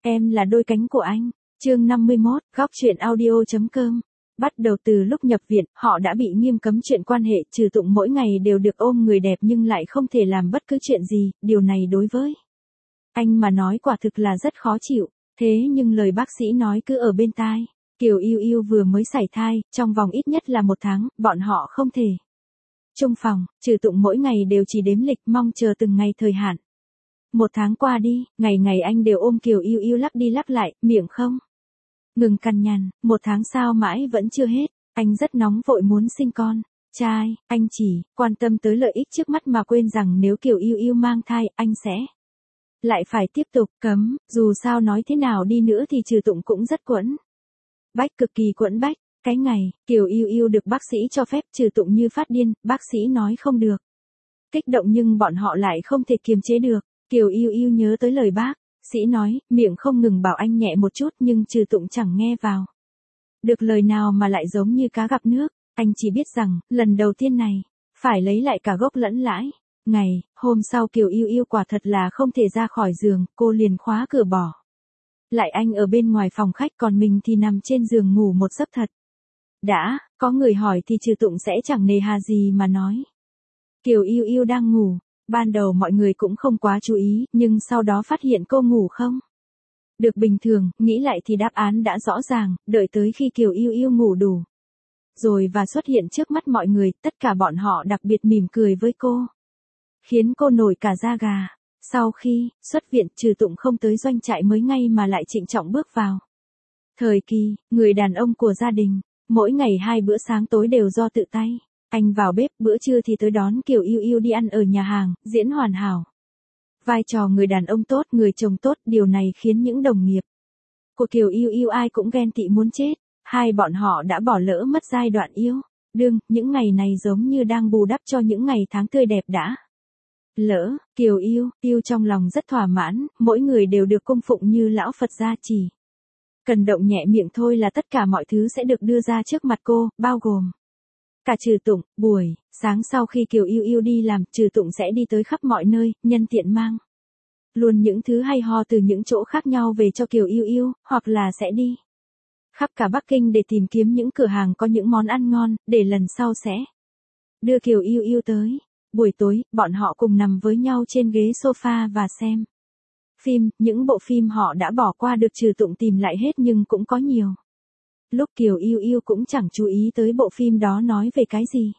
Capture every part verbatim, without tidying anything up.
Em là đôi cánh của anh. Chương năm mươi mốt, góc truyện audio chấm com. Bắt đầu từ lúc nhập viện, họ đã bị nghiêm cấm chuyện quan hệ, Trừ Tụng mỗi ngày đều được ôm người đẹp nhưng lại không thể làm bất cứ chuyện gì, điều này đối với anh mà nói quả thực là rất khó chịu. Thế nhưng lời bác sĩ nói cứ ở bên tai. Kiều Yêu Yêu vừa mới sảy thai, trong vòng ít nhất là một tháng, bọn họ không thể chung phòng. Trừ Tụng mỗi ngày đều chỉ đếm lịch, mong chờ từng ngày thời hạn. Một tháng qua đi, ngày ngày anh đều ôm Kiều Yêu Yêu lắc đi lắc lại, miệng không ngừng cằn nhằn. Một tháng sau mãi vẫn chưa hết, anh rất nóng vội muốn sinh con trai. Anh chỉ quan tâm tới lợi ích trước mắt mà quên rằng nếu Kiều Yêu Yêu mang thai, anh sẽ lại phải tiếp tục cấm. Dù sao nói thế nào đi nữa thì Trừ Tụng cũng rất quẫn bách, cực kỳ quẫn bách. Cái ngày Kiều Yêu Yêu được bác sĩ cho phép, Trừ Tụng như phát điên, bác sĩ nói không được. Kích động nhưng bọn họ lại không thể kiềm chế được. Kiều Yêu Yêu nhớ tới lời bác sĩ nói, miệng không ngừng bảo anh nhẹ một chút nhưng Trừ Tụng chẳng nghe vào được lời nào mà lại giống như cá gặp nước. Anh chỉ biết rằng, lần đầu tiên này, phải lấy lại cả gốc lẫn lãi. Ngày hôm sau Kiều Yêu Yêu quả thật là không thể ra khỏi giường, cô liền khóa cửa bỏ lại anh ở bên ngoài phòng khách, còn mình thì nằm trên giường ngủ một giấc thật. Đã có người hỏi thì Trừ Tụng sẽ chẳng nề hà gì mà nói Kiều Yêu Yêu đang ngủ. Ban đầu mọi người cũng không quá chú ý, nhưng sau đó phát hiện cô ngủ không được bình thường, nghĩ lại thì đáp án đã rõ ràng, đợi tới khi Kiều Yêu Yêu ngủ đủ rồi và xuất hiện trước mắt mọi người, tất cả bọn họ đặc biệt mỉm cười với cô, khiến cô nổi cả da gà. Sau khi xuất viện, Trừ Tụng không tới doanh trại mới ngay mà lại trịnh trọng bước vào thời kỳ người đàn ông của gia đình. Mỗi ngày hai bữa sáng tối đều do tự tay anh vào bếp, bữa trưa thì tới đón Kiều Yêu Yêu đi ăn ở nhà hàng, diễn hoàn hảo vai trò người đàn ông tốt, người chồng tốt. Điều này khiến những đồng nghiệp của Kiều Yêu Yêu ai cũng ghen tị muốn chết. Hai bọn họ đã bỏ lỡ mất giai đoạn yêu đương, những ngày này giống như đang bù đắp cho những ngày tháng tươi đẹp đã lỡ. Kiều Yêu Yêu trong lòng rất thỏa mãn, mỗi người đều được cung phụng như lão Phật gia chỉ cần động nhẹ miệng thôi là tất cả mọi thứ sẽ được đưa ra trước mặt cô, bao gồm cả Trừ Tụng. Buổi sáng sau khi Kiều Yêu Yêu đi làm, Trừ Tụng sẽ đi tới khắp mọi nơi, nhân tiện mang luôn những thứ hay ho từ những chỗ khác nhau về cho Kiều Yêu Yêu, hoặc là sẽ đi khắp cả Bắc Kinh để tìm kiếm những cửa hàng có những món ăn ngon, để lần sau sẽ đưa Kiều Yêu Yêu tới. Buổi tối, bọn họ cùng nằm với nhau trên ghế sofa và xem phim. Những bộ phim họ đã bỏ qua được Trừ Tụng tìm lại hết, nhưng cũng có nhiều lúc Kiều Yêu Yêu cũng chẳng chú ý tới bộ phim đó nói về cái gì.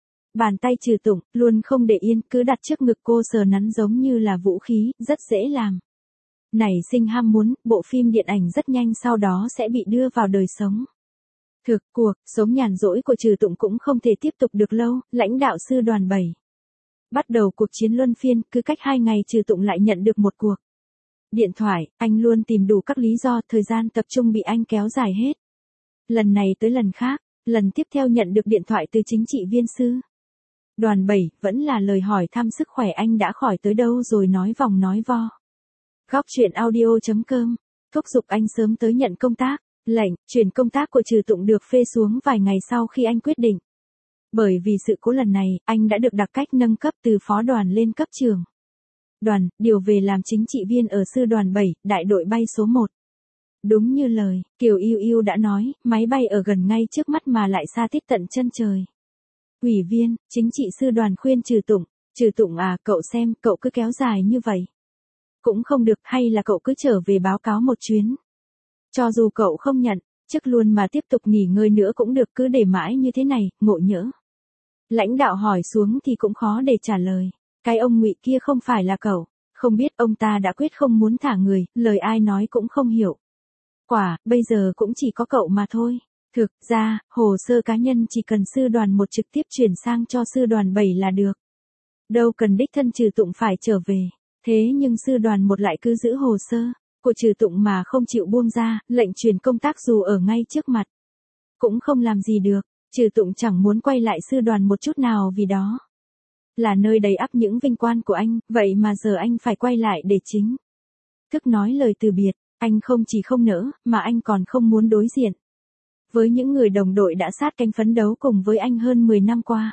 Bàn tay Trừ Tụng luôn không để yên, cứ đặt trước ngực cô sờ nắn giống như là vũ khí, rất dễ làm nảy sinh ham muốn. Bộ phim điện ảnh rất nhanh sau đó sẽ bị đưa vào đời sống thực. Cuộc sống nhàn rỗi của Trừ Tụng cũng không thể tiếp tục được lâu. Lãnh đạo sư đoàn bảy bắt đầu cuộc chiến luân phiên, cứ cách hai ngày Trừ Tụng lại nhận được một cuộc điện thoại. Anh luôn tìm đủ các lý do, thời gian tập trung bị anh kéo dài hết. Lần này tới lần khác, lần tiếp theo nhận được điện thoại từ chính trị viên sư đoàn bảy, vẫn là lời hỏi thăm sức khỏe anh đã khỏi tới đâu rồi, nói vòng nói vo. Góc truyện audio chấm com thúc giục anh sớm tới nhận công tác. Lệnh chuyển công tác của Trừ Tụng được phê xuống vài ngày sau khi anh quyết định. Bởi vì sự cố lần này, anh đã được đặc cách nâng cấp từ phó đoàn lên cấp trưởng đoàn, điều về làm chính trị viên ở sư đoàn bảy, đại đội bay số một. Đúng như lời Kiều Yêu Yêu đã nói, máy bay ở gần ngay trước mắt mà lại xa tít tận chân trời. Ủy viên chính trị sư đoàn khuyên Trừ Tụng, Trừ Tụng à, cậu xem, cậu cứ kéo dài như vậy cũng không được, hay là cậu cứ trở về báo cáo một chuyến. Cho dù cậu không nhận chức luôn mà tiếp tục nghỉ ngơi nữa cũng được, cứ để mãi như thế này, ngộ nhỡ lãnh đạo hỏi xuống thì cũng khó để trả lời. Cái ông Ngụy kia không phải là cậu, không biết ông ta đã quyết không muốn thả người, lời ai nói cũng không hiểu. Quả, bây giờ cũng chỉ có cậu mà thôi. Thực ra, hồ sơ cá nhân chỉ cần sư đoàn một trực tiếp chuyển sang cho sư đoàn bảy là được. Đâu cần đích thân Trừ Tụng phải trở về. Thế nhưng sư đoàn một lại cứ giữ hồ sơ của Trừ Tụng mà không chịu buông ra, lệnh chuyển công tác dù ở ngay trước mặt cũng không làm gì được. Trừ Tụng chẳng muốn quay lại sư đoàn một chút nào, vì đó là nơi đầy ắp những vinh quang của anh, vậy mà giờ anh phải quay lại để chính thức nói lời từ biệt. Anh không chỉ không nỡ, mà anh còn không muốn đối diện với những người đồng đội đã sát cánh phấn đấu cùng với anh hơn mười năm qua.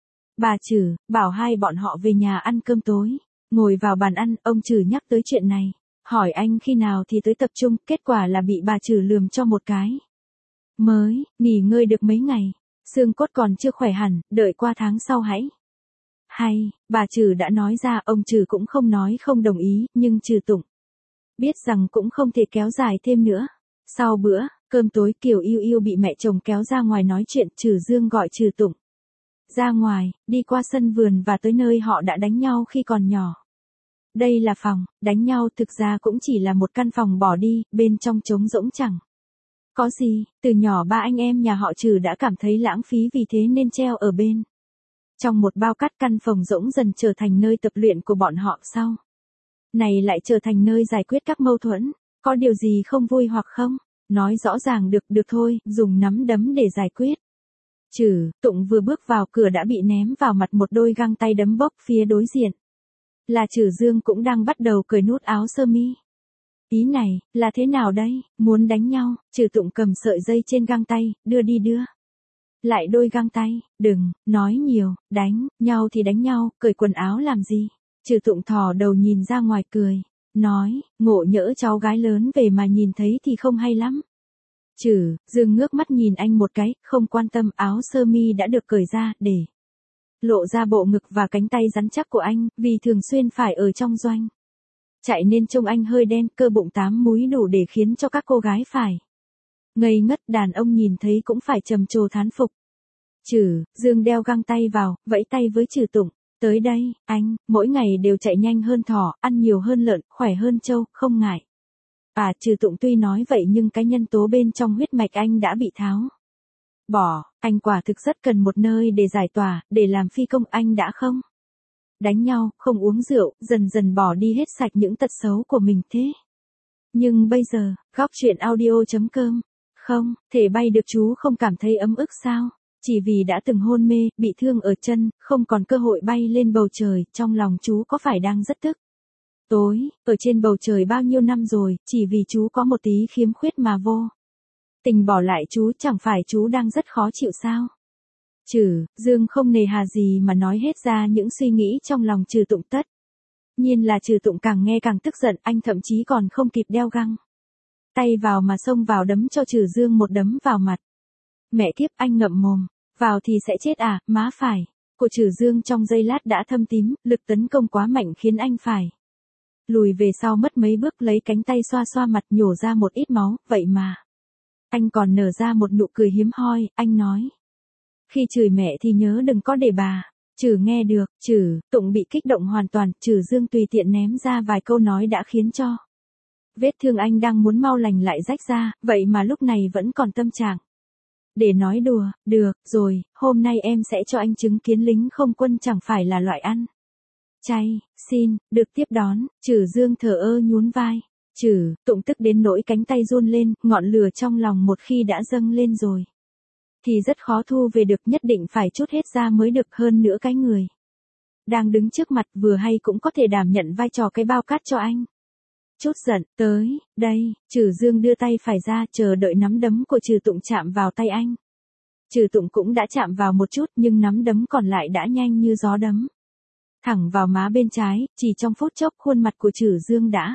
Bà Trừ bảo hai bọn họ về nhà ăn cơm tối. Ngồi vào bàn ăn, ông Trừ nhắc tới chuyện này. hỏi anh khi nào thì tới tập trung, kết quả là bị bà Trừ lườm cho một cái. Mới, nghỉ ngơi được mấy ngày, xương cốt còn chưa khỏe hẳn, đợi qua tháng sau hãy. Hay, bà Trừ đã nói ra, ông Trừ cũng không nói không đồng ý, nhưng Trừ Tụng biết rằng cũng không thể kéo dài thêm nữa. Sau bữa cơm tối, Kiều Yêu Yêu bị mẹ chồng kéo ra ngoài nói chuyện, Trừ Dương gọi Trừ Tụng ra ngoài, đi qua sân vườn và tới nơi họ đã đánh nhau khi còn nhỏ. Đây là phòng đánh nhau, thực ra cũng chỉ là một căn phòng bỏ đi, bên trong trống rỗng chẳng có gì, từ nhỏ ba anh em nhà họ Trừ đã cảm thấy lãng phí, vì thế nên treo ở bên trong một bao cát. Căn phòng rỗng dần trở thành nơi tập luyện của bọn họ, sau này lại trở thành nơi giải quyết các mâu thuẫn. Có điều gì không vui hoặc không nói rõ ràng được, được thôi, dùng nắm đấm để giải quyết. Trừ Tụng vừa bước vào cửa đã bị ném vào mặt một đôi găng tay đấm bốc. Phía đối diện là Trừ Dương cũng đang bắt đầu cởi nút áo sơ mi. Ý này là thế nào đây, muốn đánh nhau? Trừ Tụng cầm sợi dây trên găng tay, đưa đi đưa lại đôi găng tay. Đừng nói nhiều, đánh nhau thì đánh nhau, cởi quần áo làm gì? Trừ Tụng thò đầu nhìn ra ngoài cười, nói, ngộ nhỡ cháu gái lớn về mà nhìn thấy thì không hay lắm. Trừ Dương ngước mắt nhìn anh một cái, không quan tâm. Áo sơ mi đã được cởi ra, để lộ ra bộ ngực và cánh tay rắn chắc của anh, vì thường xuyên phải ở trong doanh chạy nên trông anh hơi đen, cơ bụng tám múi đủ để khiến cho các cô gái phải ngây ngất. Đàn ông nhìn thấy cũng phải trầm trồ thán phục. Trừ Dương đeo găng tay vào, vẫy tay với Trừ Tụng, tới đây, anh, mỗi ngày đều chạy nhanh hơn thỏ, ăn nhiều hơn lợn, khỏe hơn trâu, không ngại. À, Trừ Tụng tuy nói vậy nhưng cái nhân tố bên trong huyết mạch anh đã bị tháo bỏ, anh quả thực rất cần một nơi để giải tỏa, để làm phi công. Anh đã không đánh nhau, không uống rượu, dần dần bỏ đi hết sạch những tật xấu của mình thế. Nhưng bây giờ, góc chuyện audio chấm com, không thể bay được. Chú không cảm thấy ấm ức sao? Chỉ vì đã từng hôn mê, bị thương ở chân, không còn cơ hội bay lên bầu trời, trong lòng chú có phải đang rất tức tối, ở trên bầu trời bao nhiêu năm rồi, chỉ vì chú có một tí khiếm khuyết mà vô tình bỏ lại chú, chẳng phải chú đang rất khó chịu sao? Trừ Dương không nề hà gì mà nói hết ra những suy nghĩ trong lòng Trừ Tụng. Tất nhiên là Trừ Tụng càng nghe càng tức giận, anh thậm chí còn không kịp đeo găng tay vào mà xông vào đấm cho Trừ Dương một đấm vào mặt. Mẹ kiếp, anh ngậm mồm vào thì sẽ chết à? Má phải của Trừ Dương trong giây lát đã thâm tím, lực tấn công quá mạnh khiến anh phải lùi về sau mất mấy bước, lấy cánh tay xoa xoa mặt, nhổ ra một ít máu. Vậy mà anh còn nở ra một nụ cười hiếm hoi. Anh nói, khi chửi mẹ thì nhớ đừng có để bà Trừ nghe được. Trừ Tụng bị kích động hoàn toàn. Trừ Dương tùy tiện ném ra vài câu nói đã khiến cho vết thương anh đang muốn mau lành lại rách ra, vậy mà lúc này vẫn còn tâm trạng để nói đùa. Được rồi, hôm nay em sẽ cho anh chứng kiến lính không quân chẳng phải là loại ăn chay. Xin được tiếp đón. Trừ Dương thờ ơ nhún vai. Trừ Tụng tức đến nỗi cánh tay run lên, ngọn lửa trong lòng một khi đã dâng lên rồi thì rất khó thu về được, nhất định phải trút hết ra mới được. Hơn nữa cái người đang đứng trước mặt vừa hay cũng có thể đảm nhận vai trò cái bao cát cho anh. Chút giận, tới đây, Trừ Dương đưa tay phải ra, chờ đợi nắm đấm của Trừ Tụng chạm vào tay anh. Trừ Tụng cũng đã chạm vào một chút, nhưng nắm đấm còn lại đã nhanh như gió đấm thẳng vào má bên trái. Chỉ trong phút chốc, khuôn mặt của Trừ Dương đã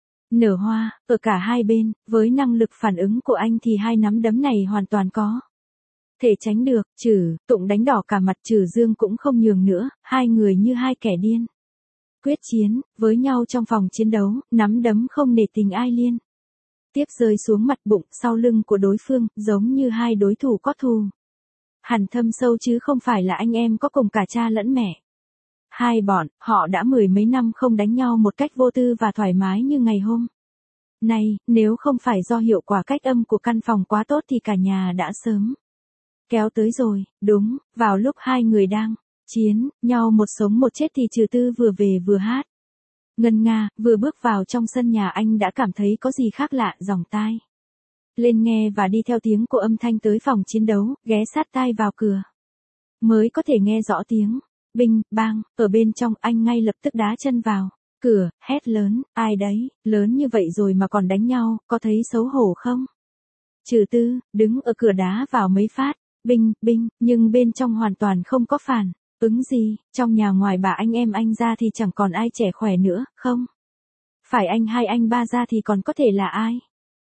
nở hoa ở cả hai bên. Với năng lực phản ứng của anh thì hai nắm đấm này hoàn toàn có thể tránh được. Trừ Tụng đánh đỏ cả mặt, Trừ Dương cũng không nhường nữa, hai người như hai kẻ điên quyết chiến với nhau trong phòng chiến đấu, nắm đấm không nể tình ai liên tiếp rơi xuống mặt, bụng, sau lưng của đối phương, giống như hai đối thủ có thù hằn thâm sâu chứ không phải là anh em có cùng cả cha lẫn mẹ. Hai bọn họ đã mười mấy năm không đánh nhau một cách vô tư và thoải mái như ngày hôm nay. Nếu không phải do hiệu quả cách âm của căn phòng quá tốt thì cả nhà đã sớm kéo tới rồi. Đúng vào lúc hai người đang chiến nhau một sống một chết thì Trừ Tư vừa về vừa hát ngân nga. Vừa bước vào trong sân nhà, anh đã cảm thấy có gì khác lạ, dòng tai lên nghe và đi theo tiếng của âm thanh tới phòng chiến đấu, ghé sát tai vào cửa mới có thể nghe rõ tiếng binh bang ở bên trong. Anh ngay lập tức đá chân vào cửa, hét lớn, ai đấy, lớn như vậy rồi mà còn đánh nhau, có thấy xấu hổ không? Trừ Tư đứng ở cửa đá vào mấy phát binh binh, nhưng bên trong hoàn toàn không có phản ứng gì. Trong nhà ngoài bà anh em anh ra thì chẳng còn ai trẻ khỏe nữa, không Phải anh hai anh ba ra thì còn có thể là ai?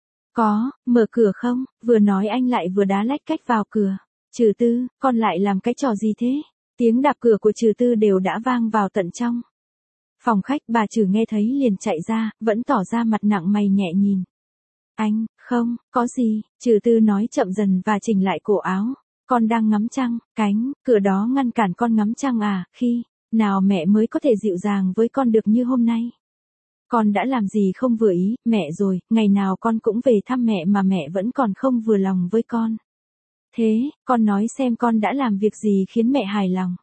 Có, mở cửa không? Vừa nói anh lại vừa đá lách cách vào cửa. Trừ Tư, con lại làm cái trò gì thế? Tiếng đạp cửa của Trừ Tư đều đã vang vào tận trong phòng khách. Bà Trừ nghe thấy liền chạy ra, vẫn tỏ ra mặt nặng mày nhẹ nhìn. Anh, không, có gì, Trừ Tư nói chậm dần và chỉnh lại cổ áo. Con đang ngắm trăng, cánh cửa đó ngăn cản con ngắm trăng à? Khi nào mẹ mới có thể dịu dàng với con được như hôm nay? Con đã làm gì không vừa ý, mẹ rồi, ngày nào con cũng về thăm mẹ mà mẹ vẫn còn không vừa lòng với con. Thế, con nói xem con đã làm việc gì khiến mẹ hài lòng.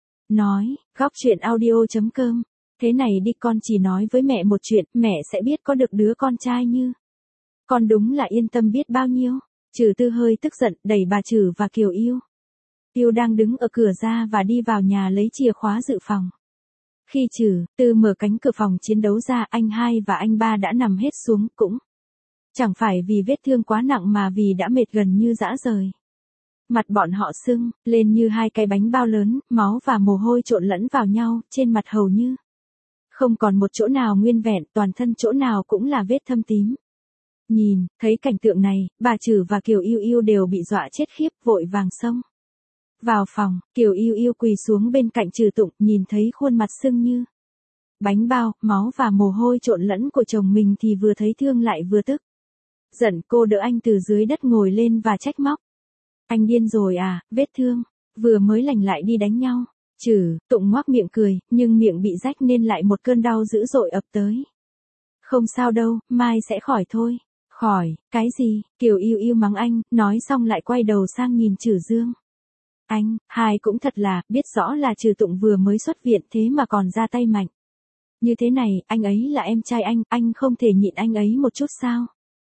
Nói, góc chuyện audio chấm com. Thế này đi, con chỉ nói với mẹ một chuyện, mẹ sẽ biết có được đứa con trai như con đúng là yên tâm biết bao nhiêu. Trừ Tư hơi tức giận, đẩy bà Trừ và Kiều Yêu. Yêu đang đứng ở cửa ra và đi vào nhà lấy chìa khóa dự phòng. Khi Trừ Tư mở cánh cửa phòng chiến đấu ra, anh hai và anh ba đã nằm hết xuống, cũng chẳng phải vì vết thương quá nặng mà vì đã mệt gần như rã rời. Mặt bọn họ sưng lên như hai cái bánh bao lớn, máu và mồ hôi trộn lẫn vào nhau, trên mặt hầu như không còn một chỗ nào nguyên vẹn, toàn thân chỗ nào cũng là vết thâm tím. Nhìn thấy cảnh tượng này, bà Trừ và Kiều Yêu Yêu đều bị dọa chết khiếp, vội vàng xông vào phòng. Kiều Yêu Yêu quỳ xuống bên cạnh Trừ Tụng, nhìn thấy khuôn mặt sưng như bánh bao, máu và mồ hôi trộn lẫn của chồng mình thì vừa thấy thương lại vừa tức giận. Cô đỡ anh từ dưới đất ngồi lên và trách móc. Anh điên rồi à, vết thương vừa mới lành lại đi đánh nhau. Trừ Tụng ngoác miệng cười, nhưng miệng bị rách nên lại một cơn đau dữ dội ập tới. Không sao đâu, mai sẽ khỏi thôi. Khỏi, cái gì? Kiều Yêu Yêu mắng anh, nói xong lại quay đầu sang nhìn Trừ Dương. Anh, hai cũng thật là, biết rõ là Trừ Tụng vừa mới xuất viện thế mà còn ra tay mạnh. Như thế này, anh ấy là em trai anh, anh không thể nhịn anh ấy một chút sao?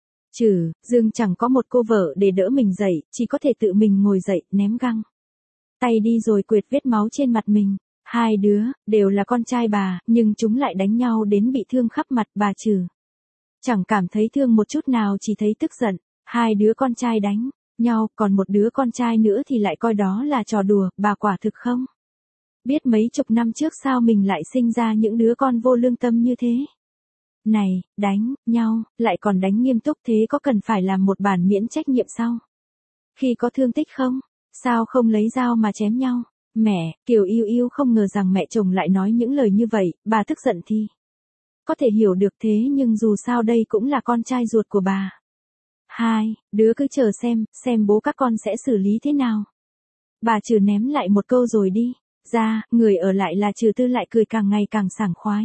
Trừ Dương chẳng có một cô vợ để đỡ mình dậy, chỉ có thể tự mình ngồi dậy, ném găng tay đi rồi quệt vết máu trên mặt mình. Hai đứa, đều là con trai bà, nhưng chúng lại đánh nhau đến bị thương khắp mặt. Bà Trừ chẳng cảm thấy thương một chút nào, chỉ thấy tức giận. Hai đứa con trai đánh nhau, còn một đứa con trai nữa thì lại coi đó là trò đùa. Bà quả thực không biết mấy chục năm trước sao mình lại sinh ra những đứa con vô lương tâm như thế. Này, đánh nhau, lại còn đánh nghiêm túc thế có cần phải làm một bản miễn trách nhiệm sau khi có thương tích không? Sao không lấy dao mà chém nhau? Mẹ, Kiều Yêu Yêu không ngờ rằng mẹ chồng lại nói những lời như vậy. Bà tức giận thì có thể hiểu được, thế nhưng dù sao đây cũng là con trai ruột của bà. Hai đứa cứ chờ xem, xem bố các con sẽ xử lý thế nào. Bà Trừ ném lại một câu rồi đi ra, người ở lại là Trừ Tư lại cười càng ngày càng sảng khoái.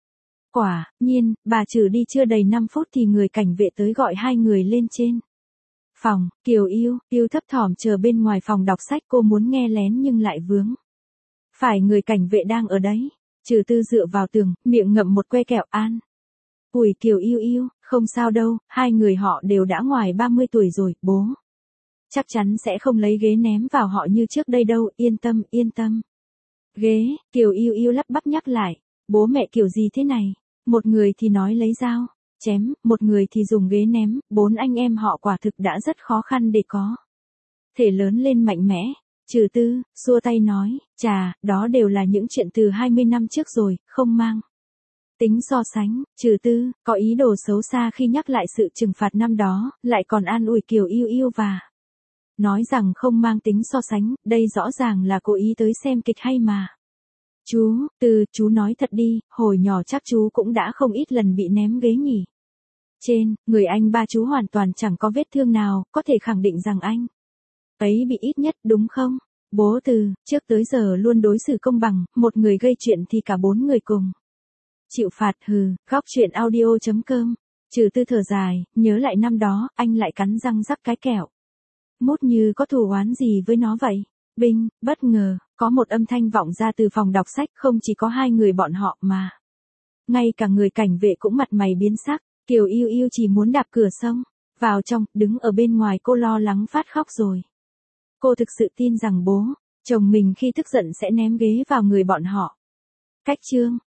Quả nhiên, bà Trừ đi chưa đầy năm phút thì người cảnh vệ tới gọi hai người lên trên phòng. Kiều Yêu Yêu thấp thỏm chờ bên ngoài phòng đọc sách, cô muốn nghe lén nhưng lại vướng phải người cảnh vệ đang ở đấy. Trừ Tư dựa vào tường, miệng ngậm một que kẹo an ủi Kiều Yêu Yêu, không sao đâu, hai người họ đều đã ngoài ba mươi tuổi rồi, bố chắc chắn sẽ không lấy ghế ném vào họ như trước đây đâu, yên tâm, yên tâm. Ghế, Kiều Yêu Yêu lắp bắp nhắc lại, bố mẹ kiểu gì thế này? Một người thì nói lấy dao chém, một người thì dùng ghế ném. Bốn anh em họ quả thực đã rất khó khăn để có thể lớn lên mạnh mẽ. Trừ Tư xua tay nói, chà, đó đều là những chuyện từ hai mươi năm trước rồi, không mang tính so sánh. Trừ Tư có ý đồ xấu xa khi nhắc lại sự trừng phạt năm đó, lại còn an ủi Kiều Yêu Yêu và nói rằng không mang tính so sánh, đây rõ ràng là cố ý tới xem kịch hay mà. Chú Tư, chú nói thật đi, hồi nhỏ chắc chú cũng đã không ít lần bị ném ghế nhỉ. Trên người anh ba chú hoàn toàn chẳng có vết thương nào, có thể khẳng định rằng anh ấy bị ít nhất, đúng không? Bố Từ trước tới giờ luôn đối xử công bằng, một người gây chuyện thì cả bốn người cùng chịu phạt. Hừ. Góc chuyện audio chấm com. Trừ Tư thở dài, nhớ lại năm đó, anh lại cắn răng rắc cái kẹo mút như có thù oán gì với nó vậy. Binh, bất ngờ, có một âm thanh vọng ra từ phòng đọc sách, không chỉ có hai người bọn họ mà ngay cả người cảnh vệ cũng mặt mày biến sắc. Kiều Yêu Yêu chỉ muốn đạp cửa xông vào trong, đứng ở bên ngoài cô lo lắng phát khóc rồi. Cô thực sự tin rằng bố chồng mình khi tức giận sẽ ném ghế vào người bọn họ. Cách chương